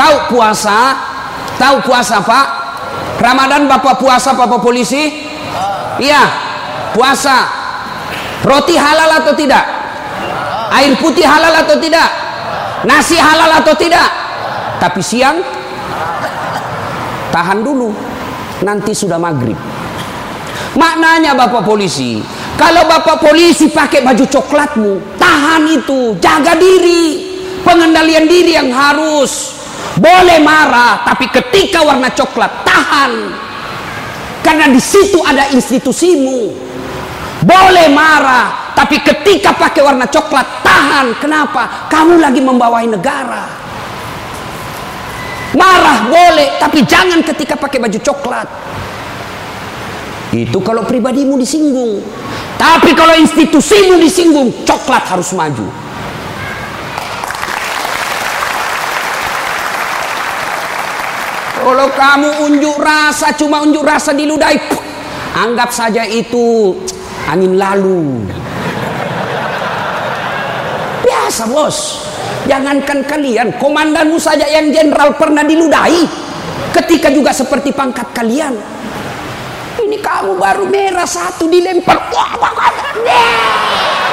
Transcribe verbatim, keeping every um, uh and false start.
tahu puasa, tahu puasa Pak? Ramadan Bapak puasa Bapak polisi? Iya, puasa. Roti halal atau tidak? Air putih halal atau tidak? Nasi halal atau tidak? Tapi siang tahan dulu, nanti sudah maghrib. Maknanya Bapak polisi, kalau Bapak polisi pakai baju coklatmu, tahan itu, jaga diri, pengendalian diri yang harus. Boleh marah, tapi ketika warna coklat tahan, karena di situ ada institusimu. Boleh marah, tapi ketika pakai warna coklat tahan. Kenapa? Kamu lagi membawahi negara. Marah boleh, tapi jangan ketika pakai baju coklat. Itu kalau pribadimu disinggung. Tapi kalau institusimu disinggung, coklat harus maju. Kalau kamu unjuk rasa, cuma unjuk rasa diludahi, anggap saja itu angin lalu. Biasa bos. Jangankan kalian, komandanmu saja yang jenderal pernah diludahi. Ketika juga seperti pangkat kalian. Ini kamu baru merah satu dilempar.